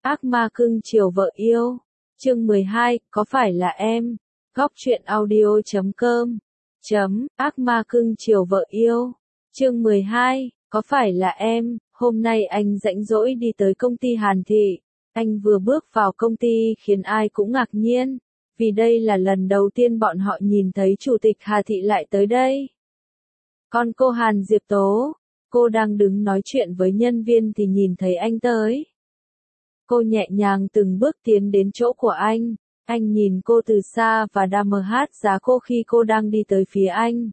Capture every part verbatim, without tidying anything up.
Ác ma cưng chiều vợ yêu. Chương mười hai, có phải là em? Góc truyện audio chấm com. Chấm, ác ma cưng chiều vợ yêu. Chương mười hai, có phải là em? Hôm nay anh rảnh rỗi đi tới công ty Hàn Thị. Anh vừa bước vào công ty khiến ai cũng ngạc nhiên, vì đây là lần đầu tiên bọn họ nhìn thấy chủ tịch Hà Thị lại tới đây. Còn cô Hàn Diệp Tố, cô đang đứng nói chuyện với nhân viên thì nhìn thấy anh tới. Cô nhẹ nhàng từng bước tiến đến chỗ của anh, anh nhìn cô từ xa và đam mơ hát giá cô khi cô đang đi tới phía anh.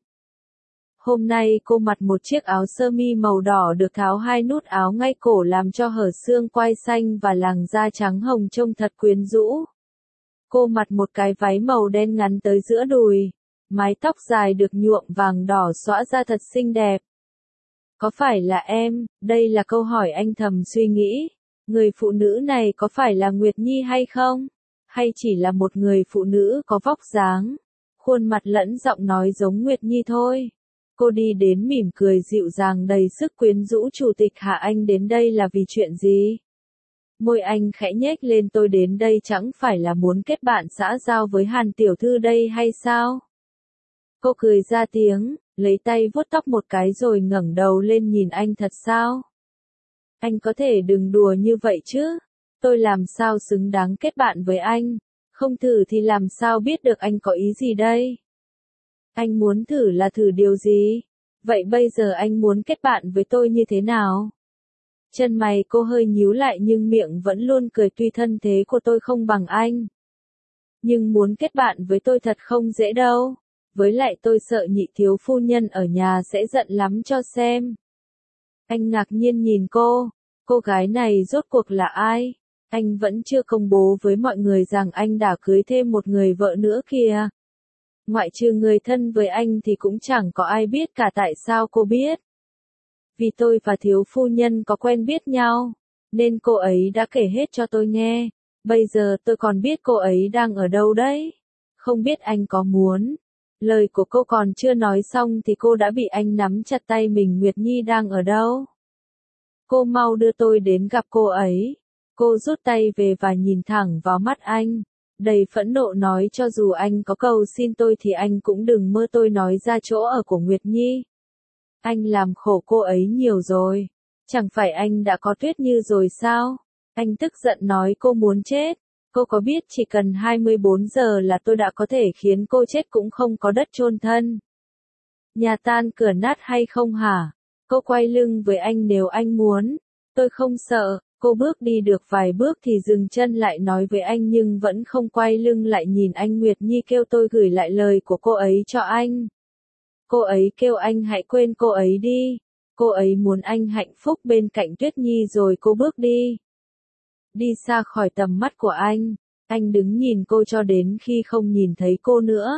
Hôm nay cô mặc một chiếc áo sơ mi màu đỏ được tháo hai nút áo ngay cổ làm cho hở xương quai xanh và làn da trắng hồng trông thật quyến rũ. Cô mặc một cái váy màu đen ngắn tới giữa đùi, mái tóc dài được nhuộm vàng đỏ xõa ra thật xinh đẹp. Có phải là em? Đây là câu hỏi anh thầm suy nghĩ. Người phụ nữ này có phải là Nguyệt Nhi hay không? Hay chỉ là một người phụ nữ có vóc dáng, khuôn mặt lẫn giọng nói giống Nguyệt Nhi thôi? Cô đi đến mỉm cười dịu dàng đầy sức quyến rũ. Chủ tịch Hạ, anh đến đây là vì chuyện gì? Môi anh khẽ nhếch lên, tôi đến đây chẳng phải là muốn kết bạn xã giao với Hàn tiểu thư đây hay sao? Cô cười ra tiếng, lấy tay vuốt tóc một cái rồi ngẩng đầu lên nhìn anh. Thật sao? Anh có thể đừng đùa như vậy chứ? Tôi làm sao xứng đáng kết bạn với anh? Không thử thì làm sao biết được anh có ý gì đây? Anh muốn thử là thử điều gì? Vậy bây giờ anh muốn kết bạn với tôi như thế nào? Chân mày cô hơi nhíu lại nhưng miệng vẫn luôn cười. Tuy thân thế của tôi không bằng anh, nhưng muốn kết bạn với tôi thật không dễ đâu. Với lại tôi sợ nhị thiếu phu nhân ở nhà sẽ giận lắm cho xem. Anh ngạc nhiên nhìn cô. Cô gái này rốt cuộc là ai? Anh vẫn chưa công bố với mọi người rằng anh đã cưới thêm một người vợ nữa kìa. Ngoại trừ người thân với anh thì cũng chẳng có ai biết cả. Tại sao cô biết? Vì tôi và thiếu phu nhân có quen biết nhau, nên cô ấy đã kể hết cho tôi nghe. Bây giờ tôi còn biết cô ấy đang ở đâu đấy. Không biết anh có muốn... Lời của cô còn chưa nói xong thì cô đã bị anh nắm chặt tay mình. Nguyệt Nhi đang ở đâu? Cô mau đưa tôi đến gặp cô ấy. Cô rút tay về và nhìn thẳng vào mắt anh, đầy phẫn nộ nói cho dù anh có cầu xin tôi thì anh cũng đừng mơ tôi nói ra chỗ ở của Nguyệt Nhi. Anh làm khổ cô ấy nhiều rồi. Chẳng phải anh đã có Tuyết Như rồi sao? Anh tức giận nói cô muốn chết. Cô có biết chỉ cần hai mươi bốn giờ là tôi đã có thể khiến cô chết cũng không có đất chôn thân, nhà tan cửa nát hay không hả? Cô quay lưng với anh nếu anh muốn. Tôi không sợ. Cô bước đi được vài bước thì dừng chân lại nói với anh nhưng vẫn không quay lưng lại nhìn anh. Nguyệt Nhi kêu tôi gửi lại lời của cô ấy cho anh. Cô ấy kêu anh hãy quên cô ấy đi. Cô ấy muốn anh hạnh phúc bên cạnh Tuyết Nhi rồi cô bước đi. Đi xa khỏi tầm mắt của anh. Anh đứng nhìn cô cho đến khi không nhìn thấy cô nữa.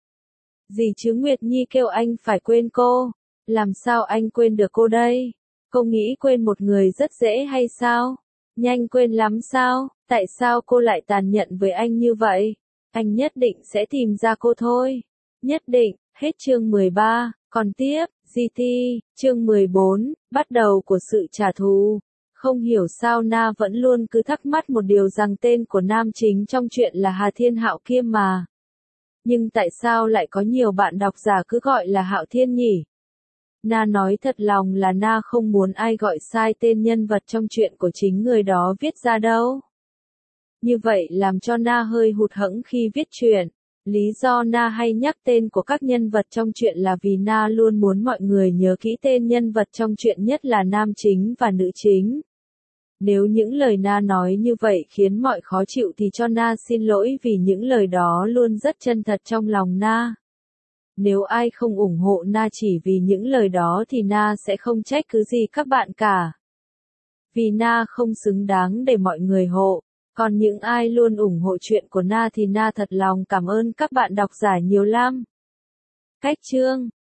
Gì chứ? Nguyệt Nhi kêu anh phải quên cô. Làm sao anh quên được cô đây? Cô nghĩ quên một người rất dễ hay sao? Nhanh quên lắm sao? Tại sao cô lại tàn nhẫn với anh như vậy? Anh nhất định sẽ tìm ra cô thôi. Nhất định. Hết chương mười ba. Còn tiếp, giê tê, chương mười bốn, bắt đầu của sự trả thù. Không hiểu sao Na vẫn luôn cứ thắc mắc một điều rằng tên của nam chính trong truyện là Hà Thiên Hạo kia mà. Nhưng tại sao lại có nhiều bạn độc giả cứ gọi là Hạo Thiên nhỉ? Na nói thật lòng là Na không muốn ai gọi sai tên nhân vật trong truyện của chính người đó viết ra đâu. Như vậy làm cho Na hơi hụt hẫng khi viết truyện. Lý do Na hay nhắc tên của các nhân vật trong truyện là vì Na luôn muốn mọi người nhớ kỹ tên nhân vật trong truyện, nhất là nam chính và nữ chính. Nếu những lời Na nói như vậy khiến mọi khó chịu thì cho Na xin lỗi, vì những lời đó luôn rất chân thật trong lòng Na. Nếu ai không ủng hộ Na chỉ vì những lời đó thì Na sẽ không trách cứ gì các bạn cả. Vì Na không xứng đáng để mọi người hộ. Còn những ai luôn ủng hộ chuyện của Na thì Na thật lòng cảm ơn các bạn độc giả nhiều lắm. Cách chương